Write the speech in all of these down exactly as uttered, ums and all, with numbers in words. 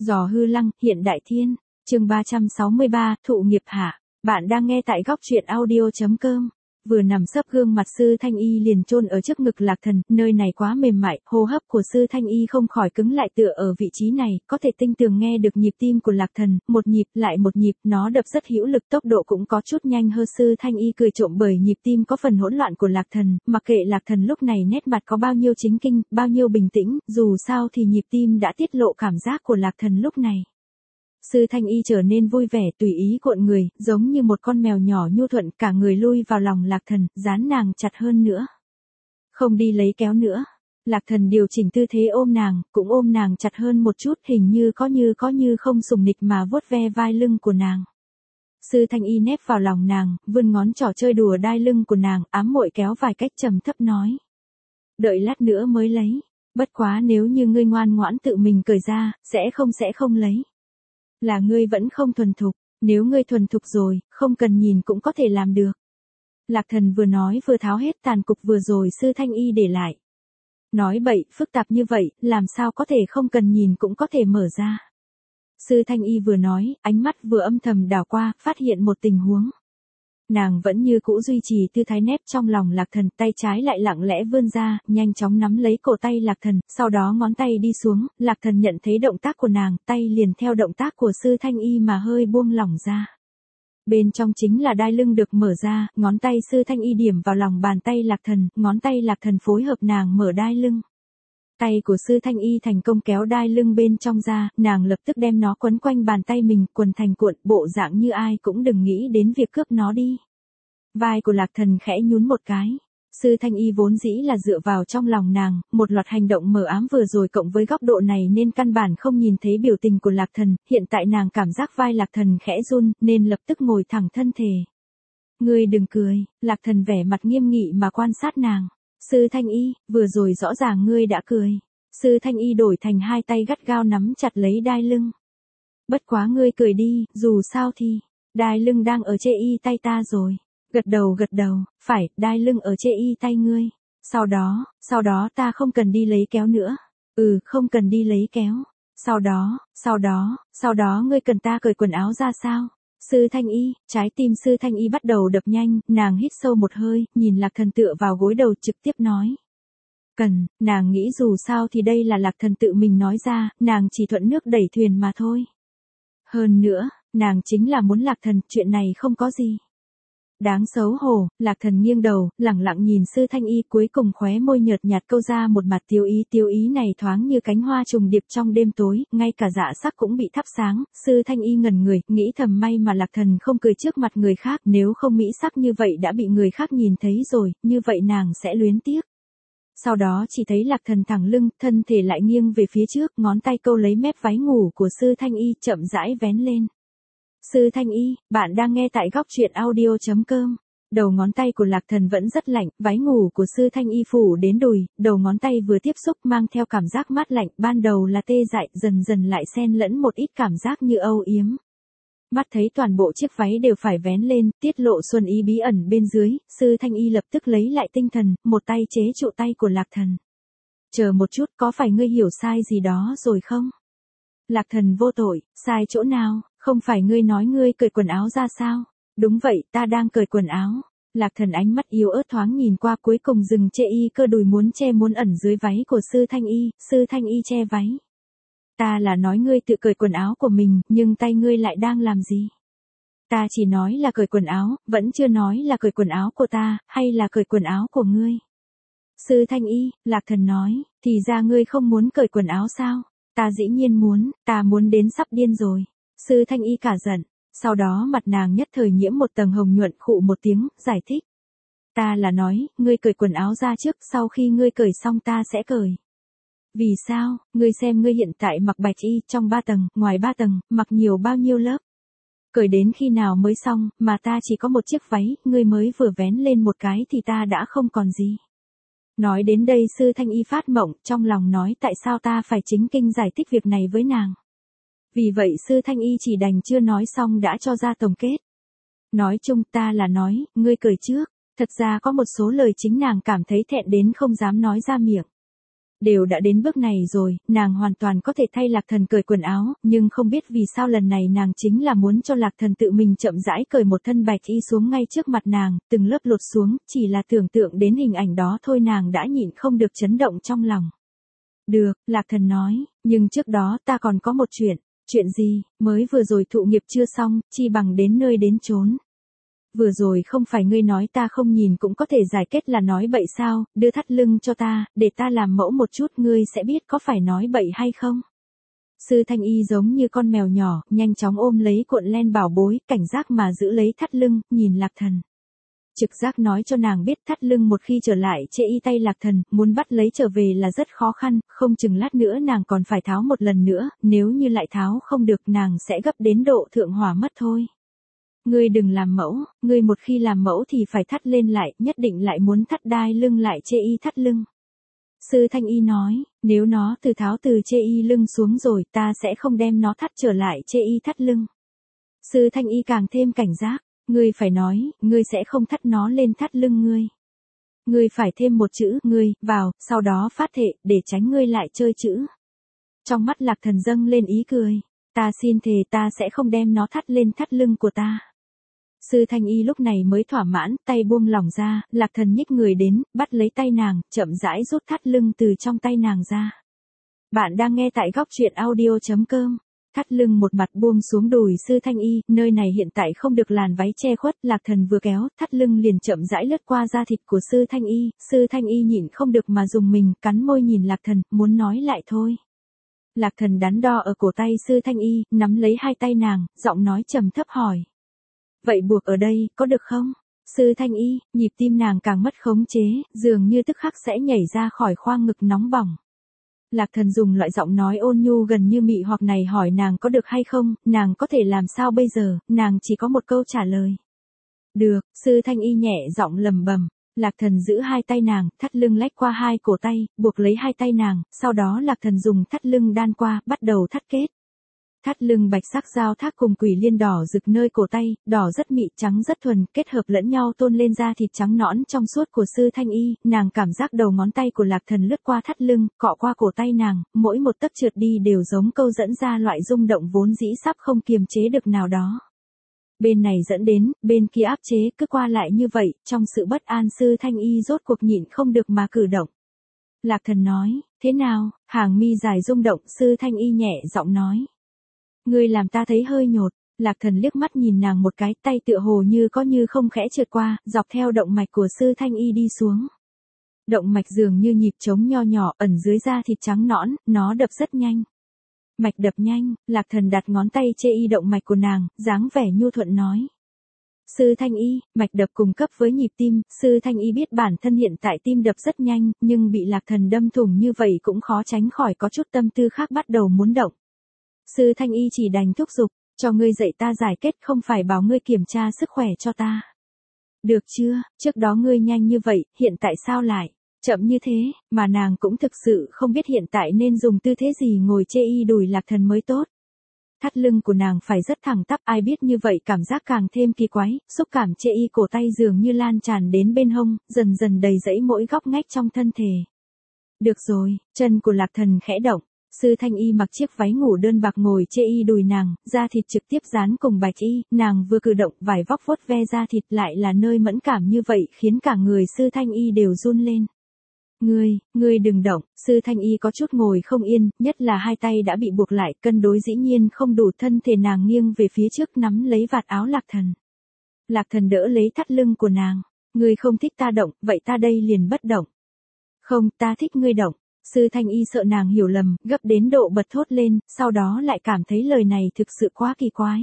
Giò hư lăng, hiện đại thiên. Chương ba trăm sáu mươi ba, thụ nghiệp hạ. Bạn đang nghe tại góc truyện audio chấm com. Vừa nằm sấp gương mặt Sư Thanh Y liền chôn ở trước ngực Lạc Thần, nơi này quá mềm mại, hô hấp của Sư Thanh Y không khỏi cứng lại tựa ở vị trí này, có thể tinh tường nghe được nhịp tim của Lạc Thần, một nhịp lại một nhịp, nó đập rất hữu lực, tốc độ cũng có chút nhanh hơn. Sư Thanh Y cười trộm bởi nhịp tim có phần hỗn loạn của Lạc Thần, mặc kệ Lạc Thần lúc này nét mặt có bao nhiêu chính kinh, bao nhiêu bình tĩnh, dù sao thì nhịp tim đã tiết lộ cảm giác của Lạc Thần lúc này. Sư Thanh Y trở nên vui vẻ, tùy ý cuộn người, giống như một con mèo nhỏ nhu thuận, cả người lui vào lòng Lạc Thần, dán nàng chặt hơn nữa. Không đi lấy kéo nữa. Lạc Thần điều chỉnh tư thế ôm nàng, cũng ôm nàng chặt hơn một chút, hình như có như có như không sùng nịch mà vuốt ve vai lưng của nàng. Sư Thanh Y nép vào lòng nàng, vươn ngón trỏ chơi đùa đai lưng của nàng, ám muội kéo vài cách trầm thấp nói. Đợi lát nữa mới lấy, bất quá nếu như ngươi ngoan ngoãn tự mình cởi ra, sẽ không sẽ không lấy. Là ngươi vẫn không thuần thục, nếu ngươi thuần thục rồi, không cần nhìn cũng có thể làm được. Lạc Thần vừa nói vừa tháo hết tàn cục vừa rồi Sư Thanh Y để lại. Nói bậy, phức tạp như vậy, làm sao có thể không cần nhìn cũng có thể mở ra. Sư Thanh Y vừa nói, ánh mắt vừa âm thầm đảo qua, phát hiện một tình huống. Nàng vẫn như cũ duy trì tư thái nép trong lòng Lạc Thần, tay trái lại lặng lẽ vươn ra, nhanh chóng nắm lấy cổ tay Lạc Thần, sau đó ngón tay đi xuống, Lạc Thần nhận thấy động tác của nàng, tay liền theo động tác của Sư Thanh Y mà hơi buông lỏng ra. Bên trong chính là đai lưng được mở ra, ngón tay Sư Thanh Y điểm vào lòng bàn tay Lạc Thần, ngón tay Lạc Thần phối hợp nàng mở đai lưng. Tay của Sư Thanh Y thành công kéo đai lưng bên trong ra, nàng lập tức đem nó quấn quanh bàn tay mình, quần thành cuộn, bộ dạng như ai cũng đừng nghĩ đến việc cướp nó đi. Vai của Lạc Thần khẽ nhún một cái. Sư Thanh Y vốn dĩ là dựa vào trong lòng nàng, một loạt hành động mờ ám vừa rồi cộng với góc độ này nên căn bản không nhìn thấy biểu tình của Lạc Thần, hiện tại nàng cảm giác vai Lạc Thần khẽ run, nên lập tức ngồi thẳng thân thể. Ngươi đừng cười, Lạc Thần vẻ mặt nghiêm nghị mà quan sát nàng. Sư Thanh Y, vừa rồi rõ ràng ngươi đã cười. Sư Thanh Y đổi thành hai tay gắt gao nắm chặt lấy đai lưng. Bất quá ngươi cười đi, dù sao thì, đai lưng đang ở trên y tay ta rồi. Gật đầu gật đầu, phải, đai lưng ở trên y tay ngươi. Sau đó, sau đó ta không cần đi lấy kéo nữa. Ừ, không cần đi lấy kéo. Sau đó, sau đó, sau đó ngươi cần ta cởi quần áo ra sao? Sư Thanh Y, trái tim Sư Thanh Y bắt đầu đập nhanh, nàng hít sâu một hơi, nhìn Lạc Thần tựa vào gối đầu trực tiếp nói. Cần, nàng nghĩ dù sao thì đây là Lạc Thần tự mình nói ra, nàng chỉ thuận nước đẩy thuyền mà thôi. Hơn nữa, nàng chính là muốn Lạc Thần, chuyện này không có gì. Đáng xấu hổ, Lạc Thần nghiêng đầu, lẳng lặng nhìn Sư Thanh Y, cuối cùng khóe môi nhợt nhạt câu ra một mặt tiêu ý, tiêu ý này thoáng như cánh hoa trùng điệp trong đêm tối, ngay cả dạ sắc cũng bị thắp sáng. Sư Thanh Y ngẩn người, nghĩ thầm may mà Lạc Thần không cười trước mặt người khác, nếu không mỹ sắc như vậy đã bị người khác nhìn thấy rồi, như vậy nàng sẽ luyến tiếc. Sau đó chỉ thấy Lạc Thần thẳng lưng, thân thể lại nghiêng về phía trước, ngón tay câu lấy mép váy ngủ của Sư Thanh Y, chậm rãi vén lên. Sư Thanh Y, bạn đang nghe tại góc truyện audio chấm com. Đầu ngón tay của Lạc Thần vẫn rất lạnh, váy ngủ của Sư Thanh Y phủ đến đùi, đầu ngón tay vừa tiếp xúc mang theo cảm giác mát lạnh, ban đầu là tê dại, dần dần lại xen lẫn một ít cảm giác như âu yếm. Mắt thấy toàn bộ chiếc váy đều phải vén lên, tiết lộ xuân ý bí ẩn bên dưới, Sư Thanh Y lập tức lấy lại tinh thần, một tay chế trụ tay của Lạc Thần. Chờ một chút, có phải ngươi hiểu sai gì đó rồi không? Lạc Thần vô tội, sai chỗ nào? Không phải ngươi nói ngươi cởi quần áo ra sao? Đúng vậy, ta đang cởi quần áo. Lạc Thần ánh mắt yếu ớt thoáng nhìn qua, cuối cùng dừng chê y cơ đùi muốn che muốn ẩn dưới váy của Sư Thanh Y, Sư Thanh Y che váy. Ta là nói ngươi tự cởi quần áo của mình, nhưng tay ngươi lại đang làm gì? Ta chỉ nói là cởi quần áo, vẫn chưa nói là cởi quần áo của ta, hay là cởi quần áo của ngươi. Sư Thanh Y, Lạc Thần nói, thì ra ngươi không muốn cởi quần áo sao? Ta dĩ nhiên muốn, ta muốn đến sắp điên rồi. Sư Thanh Y cả giận, sau đó mặt nàng nhất thời nhiễm một tầng hồng nhuận, khụ một tiếng, giải thích. Ta là nói, ngươi cởi quần áo ra trước, sau khi ngươi cởi xong ta sẽ cởi. Vì sao, ngươi xem ngươi hiện tại mặc bạch y, trong ba tầng, ngoài ba tầng, mặc nhiều bao nhiêu lớp. Cởi đến khi nào mới xong, mà ta chỉ có một chiếc váy, ngươi mới vừa vén lên một cái thì ta đã không còn gì. Nói đến đây Sư Thanh Y phát mộng, trong lòng nói tại sao ta phải chính kinh giải thích việc này với nàng. Vì vậy Sư Thanh Y chỉ đành chưa nói xong đã cho ra tổng kết. Nói chung ta là nói, ngươi cười trước, thật ra có một số lời chính nàng cảm thấy thẹn đến không dám nói ra miệng. Đều đã đến bước này rồi, nàng hoàn toàn có thể thay Lạc Thần cởi quần áo, nhưng không biết vì sao lần này nàng chính là muốn cho Lạc Thần tự mình chậm rãi cởi một thân bạch y xuống ngay trước mặt nàng, từng lớp lột xuống, chỉ là tưởng tượng đến hình ảnh đó thôi nàng đã nhịn không được chấn động trong lòng. Được, Lạc Thần nói, nhưng trước đó ta còn có một chuyện. Chuyện gì, mới vừa rồi thụ nghiệp chưa xong, chi bằng đến nơi đến chốn. Vừa rồi không phải ngươi nói ta không nhìn cũng có thể giải kết là nói bậy sao, đưa thắt lưng cho ta, để ta làm mẫu một chút ngươi sẽ biết có phải nói bậy hay không. Sư Thanh Y giống như con mèo nhỏ, nhanh chóng ôm lấy cuộn len bảo bối, cảnh giác mà giữ lấy thắt lưng, nhìn Lạc Thần. Trực giác nói cho nàng biết thắt lưng một khi trở lại chê y tay Lạc Thần, muốn bắt lấy trở về là rất khó khăn, không chừng lát nữa nàng còn phải tháo một lần nữa, nếu như lại tháo không được nàng sẽ gấp đến độ thượng hỏa mất thôi. Ngươi đừng làm mẫu, ngươi một khi làm mẫu thì phải thắt lên lại, nhất định lại muốn thắt đai lưng lại chê y thắt lưng. Sư Thanh Y nói, nếu nó từ tháo từ chê y lưng xuống rồi ta sẽ không đem nó thắt trở lại chê y thắt lưng. Sư Thanh Y càng thêm cảnh giác, ngươi phải nói, ngươi sẽ không thắt nó lên thắt lưng ngươi. Ngươi phải thêm một chữ, ngươi, vào, sau đó phát thệ, để tránh ngươi lại chơi chữ. Trong mắt Lạc Thần dâng lên ý cười, ta xin thề ta sẽ không đem nó thắt lên thắt lưng của ta. Sư Thanh Y lúc này mới thỏa mãn, tay buông lỏng ra, Lạc Thần nhích người đến, bắt lấy tay nàng, chậm rãi rút thắt lưng từ trong tay nàng ra. Bạn đang nghe tại góc truyện audio chấm com. Thắt lưng một mặt buông xuống đùi Sư Thanh Y, nơi này hiện tại không được làn váy che khuất, Lạc Thần vừa kéo, thắt lưng liền chậm rãi lướt qua da thịt của Sư Thanh Y, Sư Thanh Y nhịn không được mà dùng mình, cắn môi nhìn Lạc Thần, muốn nói lại thôi. Lạc Thần đắn đo ở cổ tay Sư Thanh Y, nắm lấy hai tay nàng, giọng nói trầm thấp hỏi. Vậy buộc ở đây, có được không? Sư Thanh Y, nhịp tim nàng càng mất khống chế, dường như tức khắc sẽ nhảy ra khỏi khoang ngực nóng bỏng. Lạc Thần dùng loại giọng nói ôn nhu gần như mị hoặc này hỏi nàng có được hay không, nàng có thể làm sao bây giờ, nàng chỉ có một câu trả lời. Được, Sư Thanh Y nhẹ giọng lầm bầm. Lạc Thần giữ hai tay nàng, thắt lưng lách qua hai cổ tay, buộc lấy hai tay nàng, sau đó Lạc Thần dùng thắt lưng đan qua, bắt đầu thắt kết. Thắt lưng bạch sắc giao thác cùng quỷ liên đỏ rực nơi cổ tay, đỏ rất mịn trắng rất thuần, kết hợp lẫn nhau tôn lên da thịt trắng nõn trong suốt của Sư Thanh Y, nàng cảm giác đầu ngón tay của Lạc Thần lướt qua thắt lưng, cọ qua cổ tay nàng, mỗi một tấc trượt đi đều giống câu dẫn ra loại rung động vốn dĩ sắp không kiềm chế được nào đó. Bên này dẫn đến, bên kia áp chế, cứ qua lại như vậy, trong sự bất an Sư Thanh Y rốt cuộc nhịn không được mà cử động. Lạc Thần nói, thế nào, hàng mi dài rung động, Sư Thanh Y nhẹ giọng nói. Ngươi làm ta thấy hơi nhột, Lạc Thần liếc mắt nhìn nàng một cái, tay tựa hồ như có như không khẽ trượt qua, dọc theo động mạch của Sư Thanh Y đi xuống. Động mạch dường như nhịp trống nho nhỏ, ẩn dưới da thịt trắng nõn, nó đập rất nhanh. Mạch đập nhanh, Lạc Thần đặt ngón tay chê y động mạch của nàng, dáng vẻ nhu thuận nói. Sư Thanh Y, mạch đập cùng cấp với nhịp tim, Sư Thanh Y biết bản thân hiện tại tim đập rất nhanh, nhưng bị Lạc Thần đâm thủng như vậy cũng khó tránh khỏi có chút tâm tư khác bắt đầu muốn động. Sư Thanh Y chỉ đành thúc giục, cho ngươi dạy ta giải kết không phải bảo ngươi kiểm tra sức khỏe cho ta. Được chưa, trước đó ngươi nhanh như vậy, hiện tại sao lại chậm như thế, mà nàng cũng thực sự không biết hiện tại nên dùng tư thế gì ngồi chê y đùi Lạc Thần mới tốt. Thắt lưng của nàng phải rất thẳng tắp, ai biết như vậy cảm giác càng thêm kỳ quái, xúc cảm chê y cổ tay dường như lan tràn đến bên hông, dần dần đầy dẫy mỗi góc ngách trong thân thể. Được rồi, chân của Lạc Thần khẽ động. Sư Thanh Y mặc chiếc váy ngủ đơn bạc ngồi chê y đùi nàng, da thịt trực tiếp dán cùng bạch y, nàng vừa cử động vải vóc vuốt ve da thịt lại là nơi mẫn cảm như vậy khiến cả người Sư Thanh Y đều run lên. Ngươi, ngươi đừng động, Sư Thanh Y có chút ngồi không yên, nhất là hai tay đã bị buộc lại, cân đối dĩ nhiên không đủ, thân thể nàng nghiêng về phía trước nắm lấy vạt áo Lạc Thần. Lạc Thần đỡ lấy thắt lưng của nàng, ngươi không thích ta động, vậy ta đây liền bất động. Không, ta thích ngươi động. Sư Thanh Y sợ nàng hiểu lầm, gấp đến độ bật thốt lên, sau đó lại cảm thấy lời này thực sự quá kỳ quái.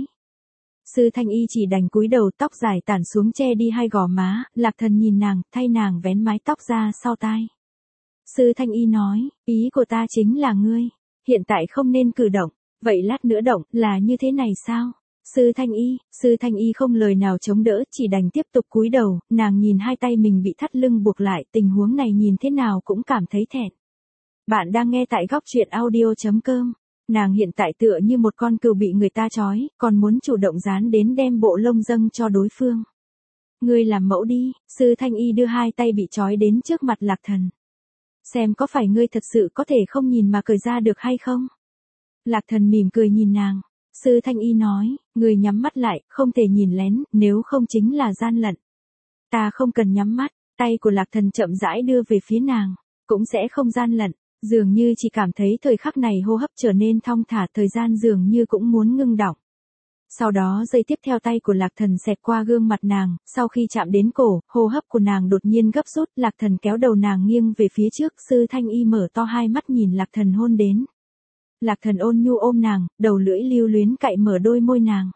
Sư Thanh Y chỉ đành cúi đầu, tóc dài tản xuống che đi hai gò má, Lạc Thần nhìn nàng, thay nàng vén mái tóc ra sau tai. Sư Thanh Y nói, ý của ta chính là ngươi, hiện tại không nên cử động, vậy lát nữa động, là như thế này sao? Sư Thanh Y, Sư Thanh Y không lời nào chống đỡ, chỉ đành tiếp tục cúi đầu, nàng nhìn hai tay mình bị thắt lưng buộc lại, tình huống này nhìn thế nào cũng cảm thấy thẹn. Bạn đang nghe tại góc truyện audio chấm com. Nàng hiện tại tựa như một con cừu bị người ta trói, còn muốn chủ động dán đến đem bộ lông dâng cho đối phương. Ngươi làm mẫu đi, Sư Thanh Y đưa hai tay bị trói đến trước mặt Lạc Thần. Xem có phải ngươi thật sự có thể không nhìn mà cởi ra được hay không? Lạc Thần mỉm cười nhìn nàng. Sư Thanh Y nói, ngươi nhắm mắt lại, không thể nhìn lén, nếu không chính là gian lận. Ta không cần nhắm mắt, tay của Lạc Thần chậm rãi đưa về phía nàng, cũng sẽ không gian lận, dường như chỉ cảm thấy thời khắc này hô hấp trở nên thong thả, thời gian dường như cũng muốn ngưng đọng. Sau đó giây tiếp theo tay của Lạc Thần xẹt qua gương mặt nàng, sau khi chạm đến cổ, hô hấp của nàng đột nhiên gấp rút, Lạc Thần kéo đầu nàng nghiêng về phía trước, Sư Thanh Y mở to hai mắt nhìn Lạc Thần hôn đến. Lạc Thần ôn nhu ôm nàng, đầu lưỡi lưu luyến cạy mở đôi môi nàng.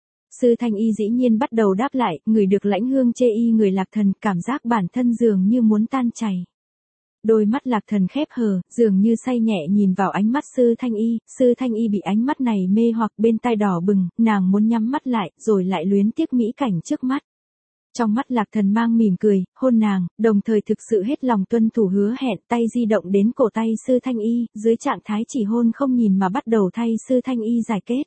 Sư Thanh Y dĩ nhiên bắt đầu đáp lại, ngửi được lãnh hương chê y người Lạc Thần, cảm giác bản thân dường như muốn tan chảy. Đôi mắt Lạc Thần khép hờ, dường như say nhẹ nhìn vào ánh mắt Sư Thanh Y, Sư Thanh Y bị ánh mắt này mê hoặc, bên tai đỏ bừng, nàng muốn nhắm mắt lại, rồi lại luyến tiếc mỹ cảnh trước mắt. Trong mắt Lạc Thần mang mỉm cười, hôn nàng, đồng thời thực sự hết lòng tuân thủ hứa hẹn, tay di động đến cổ tay Sư Thanh Y, dưới trạng thái chỉ hôn không nhìn mà bắt đầu thay Sư Thanh Y giải kết.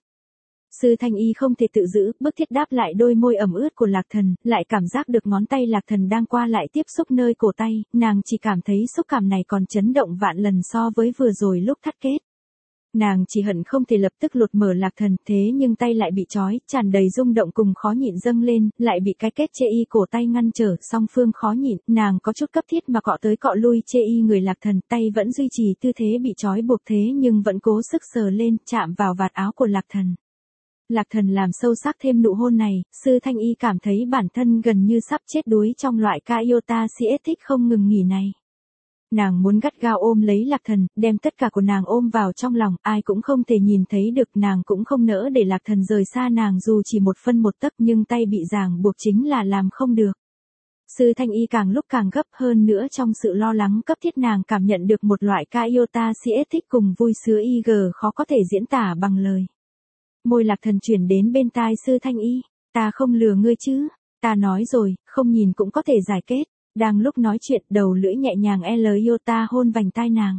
Sư Thanh Y không thể tự giữ, bức thiết đáp lại đôi môi ẩm ướt của Lạc Thần, lại cảm giác được ngón tay Lạc Thần đang qua lại tiếp xúc nơi cổ tay, nàng chỉ cảm thấy xúc cảm này còn chấn động vạn lần so với vừa rồi lúc thắt kết. Nàng chỉ hận không thể lập tức lột mở Lạc Thần, thế nhưng tay lại bị trói, tràn đầy rung động cùng khó nhịn dâng lên, lại bị cái kết chê y cổ tay ngăn trở, song phương khó nhịn, nàng có chút cấp thiết mà cọ tới cọ lui chê y người Lạc Thần, tay vẫn duy trì tư thế bị trói buộc thế nhưng vẫn cố sức sờ lên, chạm vào vạt áo của Lạc Thần. Lạc Thần làm sâu sắc thêm nụ hôn này, Sư Thanh Y cảm thấy bản thân gần như sắp chết đuối trong loại ca yêu ta si thích không ngừng nghỉ này. Nàng muốn gắt gao ôm lấy Lạc Thần, đem tất cả của nàng ôm vào trong lòng, ai cũng không thể nhìn thấy được, nàng cũng không nỡ để Lạc Thần rời xa nàng dù chỉ một phân một tấc, nhưng tay bị ràng buộc chính là làm không được. Sư Thanh Y càng lúc càng gấp hơn nữa trong sự lo lắng cấp thiết, nàng cảm nhận được một loại ca yêu ta si thích cùng vui sướng y g khó có thể diễn tả bằng lời. Môi Lạc Thần chuyển đến bên tai Sư Thanh Y, ta không lừa ngươi chứ, ta nói rồi, không nhìn cũng có thể giải kết. Đang lúc nói chuyện, đầu lưỡi nhẹ nhàng L iota hôn vành tai nàng.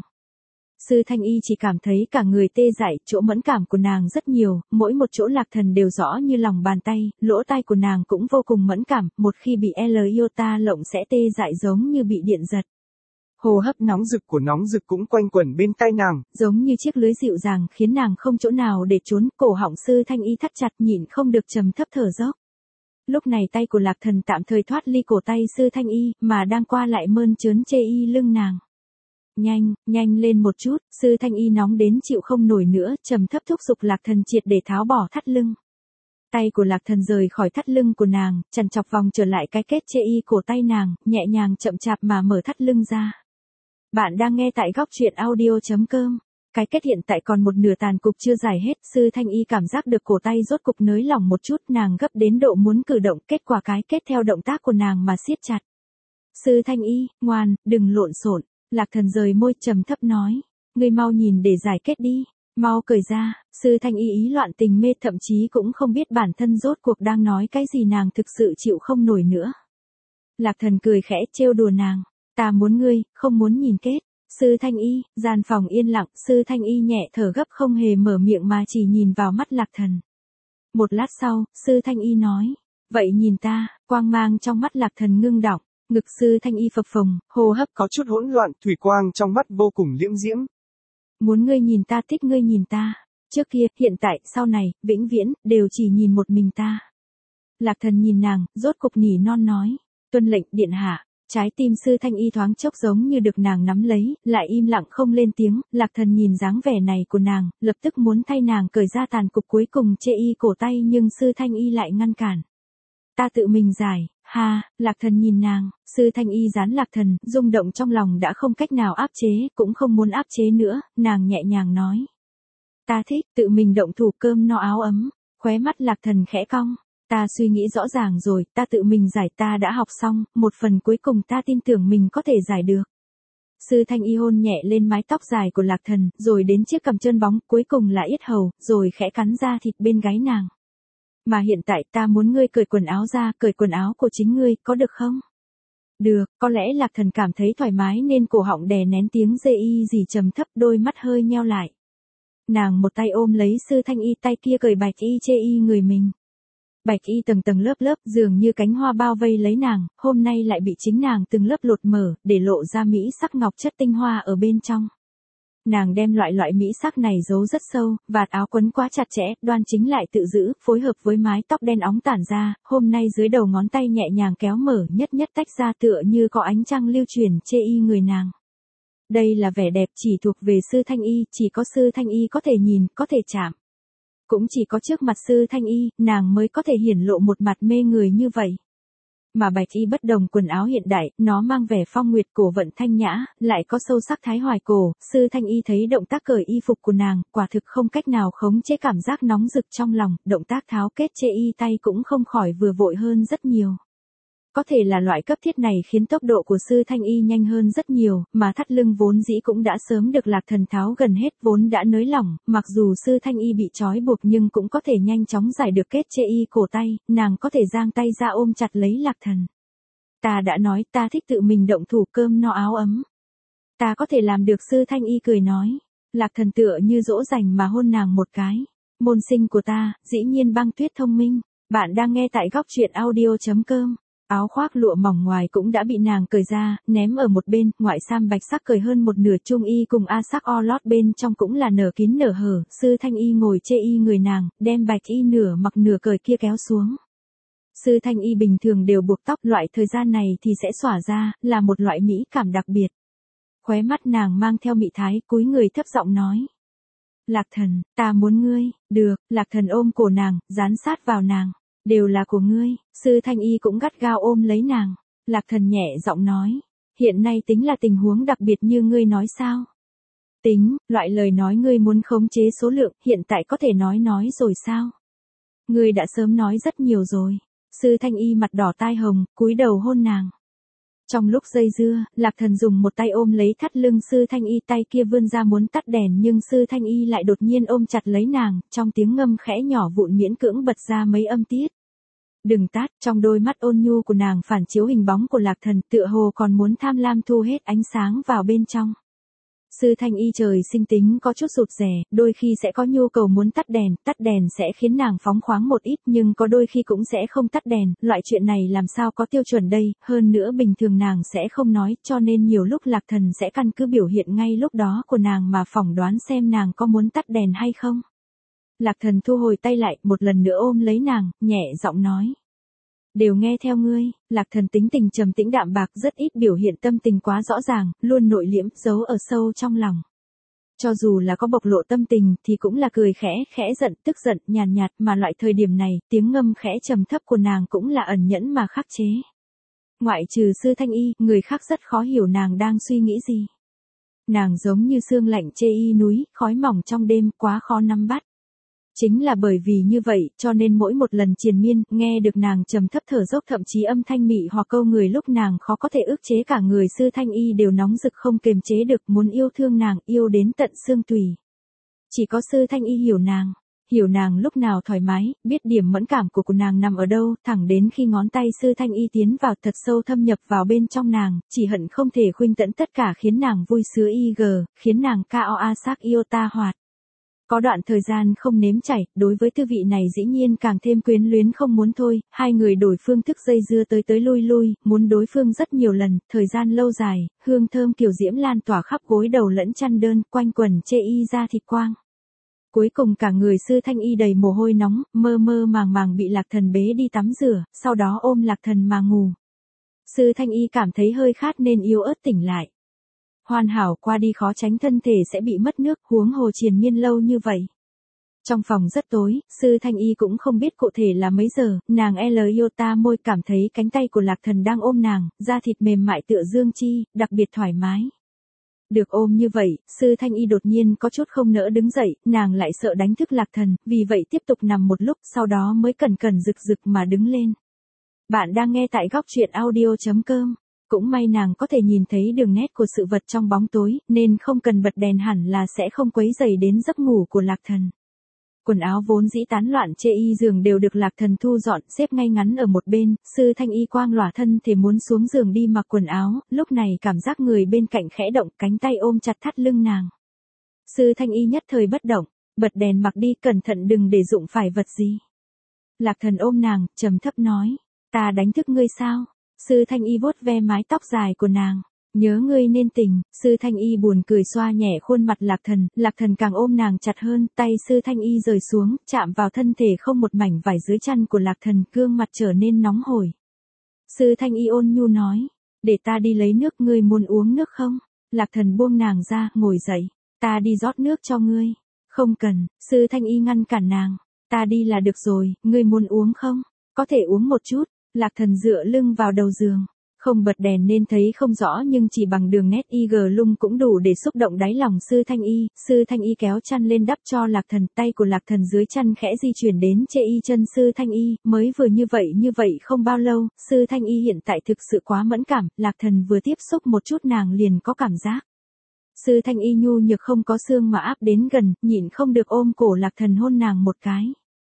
Sư Thanh Y chỉ cảm thấy cả người tê dại, chỗ mẫn cảm của nàng rất nhiều, mỗi một chỗ Lạc Thần đều rõ như lòng bàn tay, lỗ tai của nàng cũng vô cùng mẫn cảm, một khi bị L iota lộng sẽ tê dại giống như bị điện giật. Hô hấp nóng rực của nóng rực cũng quanh quẩn bên tai nàng, giống như chiếc lưới dịu dàng khiến nàng không chỗ nào để trốn, cổ họng Sư Thanh Y thắt chặt, nhịn không được trầm thấp thở dốc. Lúc này tay của Lạc Thần tạm thời thoát ly cổ tay Sư Thanh Y, mà đang qua lại mơn trớn chê y lưng nàng. Nhanh, nhanh lên một chút, Sư Thanh Y nóng đến chịu không nổi nữa, trầm thấp thúc giục Lạc Thần triệt để tháo bỏ thắt lưng. Tay của Lạc Thần rời khỏi thắt lưng của nàng, chằn chọc vòng trở lại cái kết chê y cổ tay nàng, nhẹ nhàng chậm chạp mà mở thắt lưng ra. Bạn đang nghe tại góc truyện audio chấm com. Cái kết hiện tại còn một nửa tàn cục chưa giải hết, Sư Thanh Y cảm giác được cổ tay rốt cục nới lỏng một chút, nàng gấp đến độ muốn cử động, kết quả cái kết theo động tác của nàng mà siết chặt. Sư Thanh Y, ngoan, đừng lộn xộn. Lạc Thần rời môi trầm thấp nói, ngươi mau nhìn để giải kết đi, mau cởi ra. Sư Thanh Y ý loạn tình mê, thậm chí cũng không biết bản thân rốt cuộc đang nói cái gì, nàng thực sự chịu không nổi nữa. Lạc Thần cười khẽ trêu đùa nàng, ta muốn ngươi, không muốn nhìn kết. Sư Thanh Y, gian phòng yên lặng, Sư Thanh Y nhẹ thở gấp không hề mở miệng mà chỉ nhìn vào mắt Lạc Thần. Một lát sau, Sư Thanh Y nói, vậy nhìn ta, quang mang trong mắt Lạc Thần ngưng đọng, ngực Sư Thanh Y phập phồng, hô hấp có chút hỗn loạn, thủy quang trong mắt vô cùng liễm diễm. Muốn ngươi nhìn ta, thích ngươi nhìn ta, trước kia, hiện tại, sau này, vĩnh viễn, đều chỉ nhìn một mình ta. Lạc Thần nhìn nàng, rốt cục nỉ non nói, tuân lệnh điện hạ. Trái tim Sư Thanh Y thoáng chốc giống như được nàng nắm lấy, lại im lặng không lên tiếng. Lạc Thần nhìn dáng vẻ này của nàng, lập tức muốn thay nàng cởi ra tàn cục cuối cùng chê y cổ tay, nhưng Sư Thanh Y lại ngăn cản. Ta tự mình giải, ha. Lạc Thần nhìn nàng, Sư Thanh Y dán Lạc Thần, rung động trong lòng đã không cách nào áp chế, cũng không muốn áp chế nữa, nàng nhẹ nhàng nói. Ta thích, tự mình động thủ, cơm no áo ấm. Khóe mắt Lạc Thần khẽ cong. Ta suy nghĩ rõ ràng rồi, ta tự mình giải, ta đã học xong, một phần cuối cùng ta tin tưởng mình có thể giải được. Sư Thanh Y hôn nhẹ lên mái tóc dài của Lạc Thần, rồi đến chiếc cằm trơn bóng, cuối cùng là yết hầu, rồi khẽ cắn ra thịt bên gáy nàng. Mà hiện tại ta muốn ngươi cởi quần áo ra, cởi quần áo của chính ngươi, có được không? Được, có lẽ Lạc Thần cảm thấy thoải mái nên cổ họng đè nén tiếng dê y gì trầm thấp, đôi mắt hơi nheo lại. Nàng một tay ôm lấy Sư Thanh Y, tay kia cởi bạch y chê y người mình. Bạch y tầng tầng lớp lớp dường như cánh hoa bao vây lấy nàng, hôm nay lại bị chính nàng từng lớp lột mở, để lộ ra mỹ sắc ngọc chất tinh hoa ở bên trong. Nàng đem loại loại mỹ sắc này giấu rất sâu, vạt áo quấn quá chặt chẽ, đoan chính lại tự giữ, phối hợp với mái tóc đen óng tản ra, hôm nay dưới đầu ngón tay nhẹ nhàng kéo mở nhất nhất tách ra tựa như có ánh trăng lưu truyền chê y người nàng. Đây là vẻ đẹp chỉ thuộc về Sư Thanh Y, chỉ có Sư Thanh Y có thể nhìn, có thể chạm. Cũng chỉ có trước mặt Sư Thanh Y, nàng mới có thể hiển lộ một mặt mê người như vậy. Mà bạch y bất đồng, quần áo hiện đại, nó mang vẻ phong nguyệt cổ vận thanh nhã, lại có sâu sắc thái hoài cổ. Sư Thanh Y thấy động tác cởi y phục của nàng, quả thực không cách nào khống chế cảm giác nóng rực trong lòng, động tác tháo kết chê y tay cũng không khỏi vừa vội hơn rất nhiều. Có thể là loại cấp thiết này khiến tốc độ của Sư Thanh Y nhanh hơn rất nhiều, mà thắt lưng vốn dĩ cũng đã sớm được Lạc Thần tháo gần hết vốn đã nới lỏng, mặc dù Sư Thanh Y bị trói buộc nhưng cũng có thể nhanh chóng giải được kết chê y cổ tay, nàng có thể giang tay ra ôm chặt lấy Lạc Thần. Ta đã nói ta thích tự mình động thủ, cơm no áo ấm. Ta có thể làm được. Sư Thanh Y cười nói. Lạc Thần tựa như dỗ dành mà hôn nàng một cái. Môn sinh của ta, dĩ nhiên băng tuyết thông minh. Bạn đang nghe tại góc truyện audio chấm com. Áo khoác lụa mỏng ngoài cũng đã bị nàng cởi ra, ném ở một bên, ngoại sam bạch sắc cởi hơn một nửa, trung y cùng a sắc o lót bên trong cũng là nở kín nở hở. Sư Thanh Y ngồi chê y người nàng, đem bạch y nửa mặc nửa cởi kia kéo xuống. Sư Thanh Y bình thường đều buộc tóc, loại thời gian này thì sẽ xõa ra, là một loại mỹ cảm đặc biệt. Khóe mắt nàng mang theo mị thái, cúi người thấp giọng nói. Lạc Thần, ta muốn ngươi. Được. Lạc Thần ôm cổ nàng, dán sát vào nàng. Đều là của ngươi. Sư Thanh Y cũng gắt gao ôm lấy nàng. Lạc Thần nhẹ giọng nói. Hiện nay tính là tình huống đặc biệt như ngươi nói sao? Tính, loại lời nói ngươi muốn khống chế số lượng, hiện tại có thể nói nói rồi sao? Ngươi đã sớm nói rất nhiều rồi. Sư Thanh Y mặt đỏ tai hồng, cúi đầu hôn nàng. Trong lúc dây dưa, Lạc Thần dùng một tay ôm lấy thắt lưng Sư Thanh Y, tay kia vươn ra muốn tắt đèn nhưng Sư Thanh Y lại đột nhiên ôm chặt lấy nàng, trong tiếng ngâm khẽ nhỏ vụn miễn cưỡng bật ra mấy âm tiết. Đừng tát. Trong đôi mắt ôn nhu của nàng phản chiếu hình bóng của Lạc Thần, tựa hồ còn muốn tham lam thu hết ánh sáng vào bên trong. Sư Thanh Y trời sinh tính có chút rụt rè, đôi khi sẽ có nhu cầu muốn tắt đèn, tắt đèn sẽ khiến nàng phóng khoáng một ít nhưng có đôi khi cũng sẽ không tắt đèn, loại chuyện này làm sao có tiêu chuẩn đây, hơn nữa bình thường nàng sẽ không nói, cho nên nhiều lúc Lạc Thần sẽ căn cứ biểu hiện ngay lúc đó của nàng mà phỏng đoán xem nàng có muốn tắt đèn hay không. Lạc Thần thu hồi tay lại, một lần nữa ôm lấy nàng, nhẹ giọng nói. Đều nghe theo ngươi. Lạc Thần tính tình trầm tĩnh đạm bạc, rất ít biểu hiện tâm tình quá rõ ràng, luôn nội liễm, giấu ở sâu trong lòng. Cho dù là có bộc lộ tâm tình thì cũng là cười khẽ, khẽ giận, tức giận, nhàn nhạt, mà loại thời điểm này, tiếng ngâm khẽ trầm thấp của nàng cũng là ẩn nhẫn mà khắc chế. Ngoại trừ Sư Thanh Y, người khác rất khó hiểu nàng đang suy nghĩ gì. Nàng giống như sương lạnh chê y núi, khói mỏng trong đêm, quá khó nắm bắt. Chính là bởi vì như vậy, cho nên mỗi một lần triền miên, nghe được nàng trầm thấp thở dốc, thậm chí âm thanh mị hoặc câu người lúc nàng khó có thể ức chế cả người, Sư Thanh Y đều nóng rực không kềm chế được, muốn yêu thương nàng, yêu đến tận xương tủy. Chỉ có Sư Thanh Y hiểu nàng, hiểu nàng lúc nào thoải mái, biết điểm mẫn cảm của của nàng nằm ở đâu, thẳng đến khi ngón tay Sư Thanh Y tiến vào thật sâu thâm nhập vào bên trong nàng, chỉ hận không thể khuynh tẫn tất cả khiến nàng vui sướng y gờ, khiến nàng cao a sắc yêu ta hoạt. Có đoạn thời gian không nếm chảy, đối với tư vị này dĩ nhiên càng thêm quyến luyến không muốn thôi, hai người đổi phương thức dây dưa tới tới lui lui, muốn đối phương rất nhiều lần, thời gian lâu dài, hương thơm kiều diễm lan tỏa khắp gối đầu lẫn chăn đơn, quanh quần chê y ra thịt quang. Cuối cùng cả người Sư Thanh Y đầy mồ hôi nóng, mơ mơ màng màng bị Lạc Thần bế đi tắm rửa, sau đó ôm Lạc Thần mà ngủ. Sư Thanh Y cảm thấy hơi khát nên yếu ớt tỉnh lại. Hoàn hảo qua đi khó tránh thân thể sẽ bị mất nước, huống hồ triền miên lâu như vậy. Trong phòng rất tối, Sư Thanh Y cũng không biết cụ thể là mấy giờ, nàng L yêu ta môi, cảm thấy cánh tay của Lạc Thần đang ôm nàng, da thịt mềm mại tựa dương chi, đặc biệt thoải mái. Được ôm như vậy, Sư Thanh Y đột nhiên có chút không nỡ đứng dậy, nàng lại sợ đánh thức Lạc Thần, vì vậy tiếp tục nằm một lúc, sau đó mới cẩn cẩn rực rực mà đứng lên. Bạn đang nghe tại góc truyện audio chấm com. Cũng may nàng có thể nhìn thấy đường nét của sự vật trong bóng tối, nên không cần bật đèn hẳn là sẽ không quấy rầy đến giấc ngủ của Lạc Thần. Quần áo vốn dĩ tán loạn chê y giường đều được Lạc Thần thu dọn, xếp ngay ngắn ở một bên, Sư Thanh Y quang lỏa thân thể muốn xuống giường đi mặc quần áo, lúc này cảm giác người bên cạnh khẽ động, cánh tay ôm chặt thắt lưng nàng. Sư Thanh Y nhất thời bất động, bật đèn mặc đi, cẩn thận đừng để đụng phải vật gì. Lạc Thần ôm nàng, trầm thấp nói, ta đánh thức ngươi sao? Sư Thanh Y vuốt ve mái tóc dài của nàng. Nhớ ngươi nên tỉnh. Sư Thanh Y buồn cười xoa nhẹ khuôn mặt Lạc Thần, Lạc Thần càng ôm nàng chặt hơn, tay Sư Thanh Y rời xuống, chạm vào thân thể không một mảnh vải dưới chăn của Lạc Thần, gương mặt trở nên nóng hổi. Sư Thanh Y ôn nhu nói, để ta đi lấy nước, ngươi muốn uống nước không? Lạc Thần buông nàng ra, ngồi dậy, ta đi rót nước cho ngươi. Không cần. Sư Thanh Y ngăn cản nàng, ta đi là được rồi, ngươi muốn uống không? Có thể uống một chút. Lạc Thần dựa lưng vào đầu giường, không bật đèn nên thấy không rõ nhưng chỉ bằng đường nét y gờ lung cũng đủ để xúc động đáy lòng Sư Thanh Y. Sư Thanh Y kéo chăn lên đắp cho Lạc Thần, tay của Lạc Thần dưới chăn khẽ di chuyển đến chê y chân Sư Thanh Y, mới vừa như vậy như vậy không bao lâu, Sư Thanh Y hiện tại thực sự quá mẫn cảm, Lạc Thần vừa tiếp xúc một chút nàng liền có cảm giác. Sư Thanh Y nhu nhược không có xương mà áp đến gần, nhịn không được ôm cổ Lạc Thần hôn nàng một cái.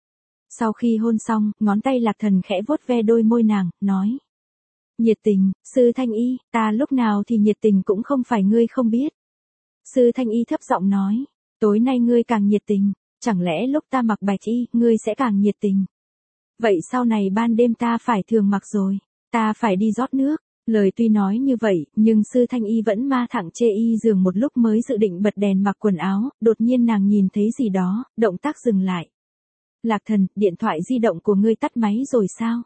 Sau khi hôn xong, ngón tay Lạc Thần khẽ vuốt ve đôi môi nàng, nói. Nhiệt tình. Sư Thanh Y, ta lúc nào thì nhiệt tình cũng không phải ngươi không biết. Sư Thanh Y thấp giọng nói, tối nay ngươi càng nhiệt tình, chẳng lẽ lúc ta mặc bạch y, ngươi sẽ càng nhiệt tình. Vậy sau này ban đêm ta phải thường mặc rồi, ta phải đi rót nước. Lời tuy nói như vậy, nhưng Sư Thanh Y vẫn ma thẳng chê y giường một lúc mới dự định bật đèn mặc quần áo, đột nhiên nàng nhìn thấy gì đó, động tác dừng lại. Lạc Thần, điện thoại di động của ngươi tắt máy rồi sao?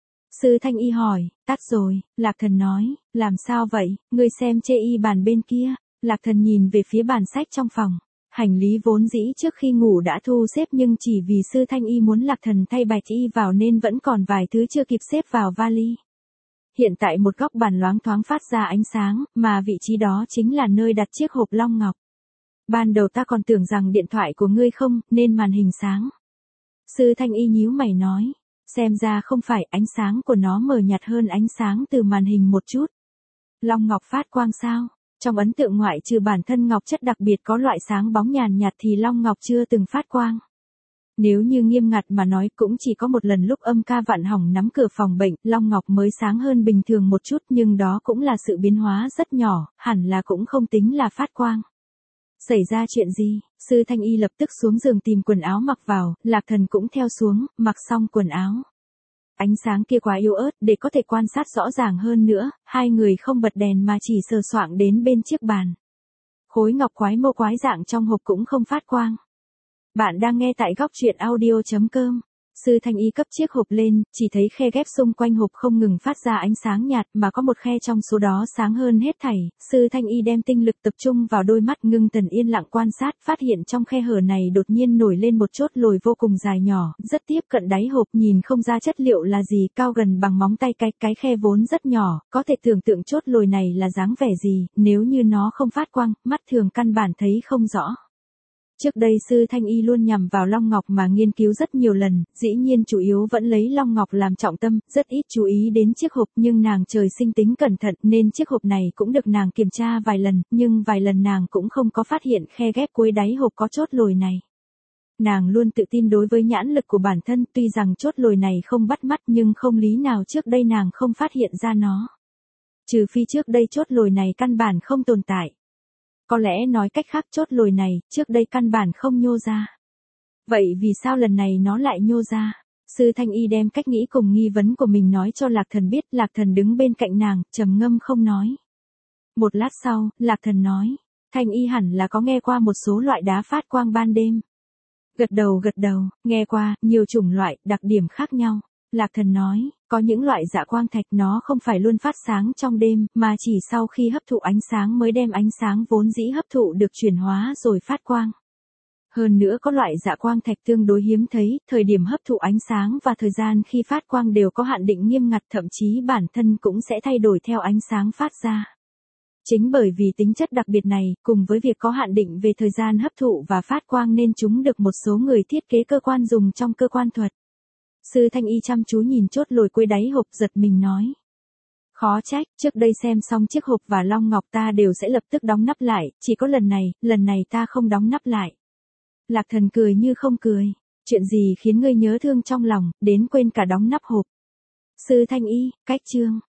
Sư Thanh Y hỏi, tắt rồi. Lạc Thần nói, làm sao vậy, ngươi xem chê y bàn bên kia. Lạc Thần nhìn về phía bàn sách trong phòng. Hành lý vốn dĩ trước khi ngủ đã thu xếp nhưng chỉ vì Sư Thanh Y muốn Lạc Thần thay bạch y vào nên vẫn còn vài thứ chưa kịp xếp vào vali. Hiện tại một góc bàn loáng thoáng phát ra ánh sáng, mà vị trí đó chính là nơi đặt chiếc hộp long ngọc. Ban đầu ta còn tưởng rằng điện thoại của ngươi không, nên màn hình sáng. Sư Thanh Y nhíu mày nói, xem ra không phải, ánh sáng của nó mờ nhạt hơn ánh sáng từ màn hình một chút. Long ngọc phát quang sao? Trong ấn tượng ngoại trừ bản thân ngọc chất đặc biệt có loại sáng bóng nhàn nhạt thì long ngọc chưa từng phát quang. Nếu như nghiêm ngặt mà nói cũng chỉ có một lần lúc Âm Ca vặn hỏng nắm cửa phòng bệnh, long ngọc mới sáng hơn bình thường một chút nhưng đó cũng là sự biến hóa rất nhỏ, hẳn là cũng không tính là phát quang. Xảy ra chuyện gì? Sư Thanh Y lập tức xuống giường tìm quần áo mặc vào, Lạc Thần cũng theo xuống, mặc xong quần áo. Ánh sáng kia quá yếu ớt để có thể quan sát rõ ràng hơn nữa, hai người không bật đèn mà chỉ sờ soạng đến bên chiếc bàn. Khối ngọc quái mô quái dạng trong hộp cũng không phát quang. Bạn đang nghe tại góc truyện audio chấm com. Sư Thanh Y cấp chiếc hộp lên, chỉ thấy khe ghép xung quanh hộp không ngừng phát ra ánh sáng nhạt mà có một khe trong số đó sáng hơn hết thảy. Sư Thanh Y đem tinh lực tập trung vào đôi mắt ngưng thần yên lặng quan sát, phát hiện trong khe hở này đột nhiên nổi lên một chốt lồi vô cùng dài nhỏ, rất tiếp cận đáy hộp, nhìn không ra chất liệu là gì, cao gần bằng móng tay cái, cái khe vốn rất nhỏ, có thể tưởng tượng chốt lồi này là dáng vẻ gì, nếu như nó không phát quang, mắt thường căn bản thấy không rõ. Trước đây Sư Thanh Y luôn nhằm vào long ngọc mà nghiên cứu rất nhiều lần, dĩ nhiên chủ yếu vẫn lấy long ngọc làm trọng tâm, rất ít chú ý đến chiếc hộp nhưng nàng trời sinh tính cẩn thận nên chiếc hộp này cũng được nàng kiểm tra vài lần, nhưng vài lần nàng cũng không có phát hiện khe ghép cuối đáy hộp có chốt lồi này. Nàng luôn tự tin đối với nhãn lực của bản thân, tuy rằng chốt lồi này không bắt mắt nhưng không lý nào trước đây nàng không phát hiện ra nó. Trừ phi trước đây chốt lồi này căn bản không tồn tại. Có lẽ nói cách khác chốt lồi này, trước đây căn bản không nhô ra. Vậy vì sao lần này nó lại nhô ra? Sư Thanh Y đem cách nghĩ cùng nghi vấn của mình nói cho Lạc Thần biết, Lạc Thần đứng bên cạnh nàng, trầm ngâm không nói. Một lát sau, Lạc Thần nói, Thanh Y hẳn là có nghe qua một số loại đá phát quang ban đêm. Gật đầu gật đầu, nghe qua, nhiều chủng loại, đặc điểm khác nhau. Lạc Thần nói, có những loại dạ quang thạch nó không phải luôn phát sáng trong đêm, mà chỉ sau khi hấp thụ ánh sáng mới đem ánh sáng vốn dĩ hấp thụ được chuyển hóa rồi phát quang. Hơn nữa có loại dạ quang thạch tương đối hiếm thấy, thời điểm hấp thụ ánh sáng và thời gian khi phát quang đều có hạn định nghiêm ngặt, thậm chí bản thân cũng sẽ thay đổi theo ánh sáng phát ra. Chính bởi vì tính chất đặc biệt này, cùng với việc có hạn định về thời gian hấp thụ và phát quang nên chúng được một số người thiết kế cơ quan dùng trong cơ quan thuật. Sư Thanh Y chăm chú nhìn chốt lồi cuối đáy hộp, giật mình nói. Khó trách, trước đây xem xong chiếc hộp và long ngọc ta đều sẽ lập tức đóng nắp lại, chỉ có lần này, lần này ta không đóng nắp lại. Lạc Thần cười như không cười. Chuyện gì khiến ngươi nhớ thương trong lòng, đến quên cả đóng nắp hộp? Sư Thanh Y, cách chương.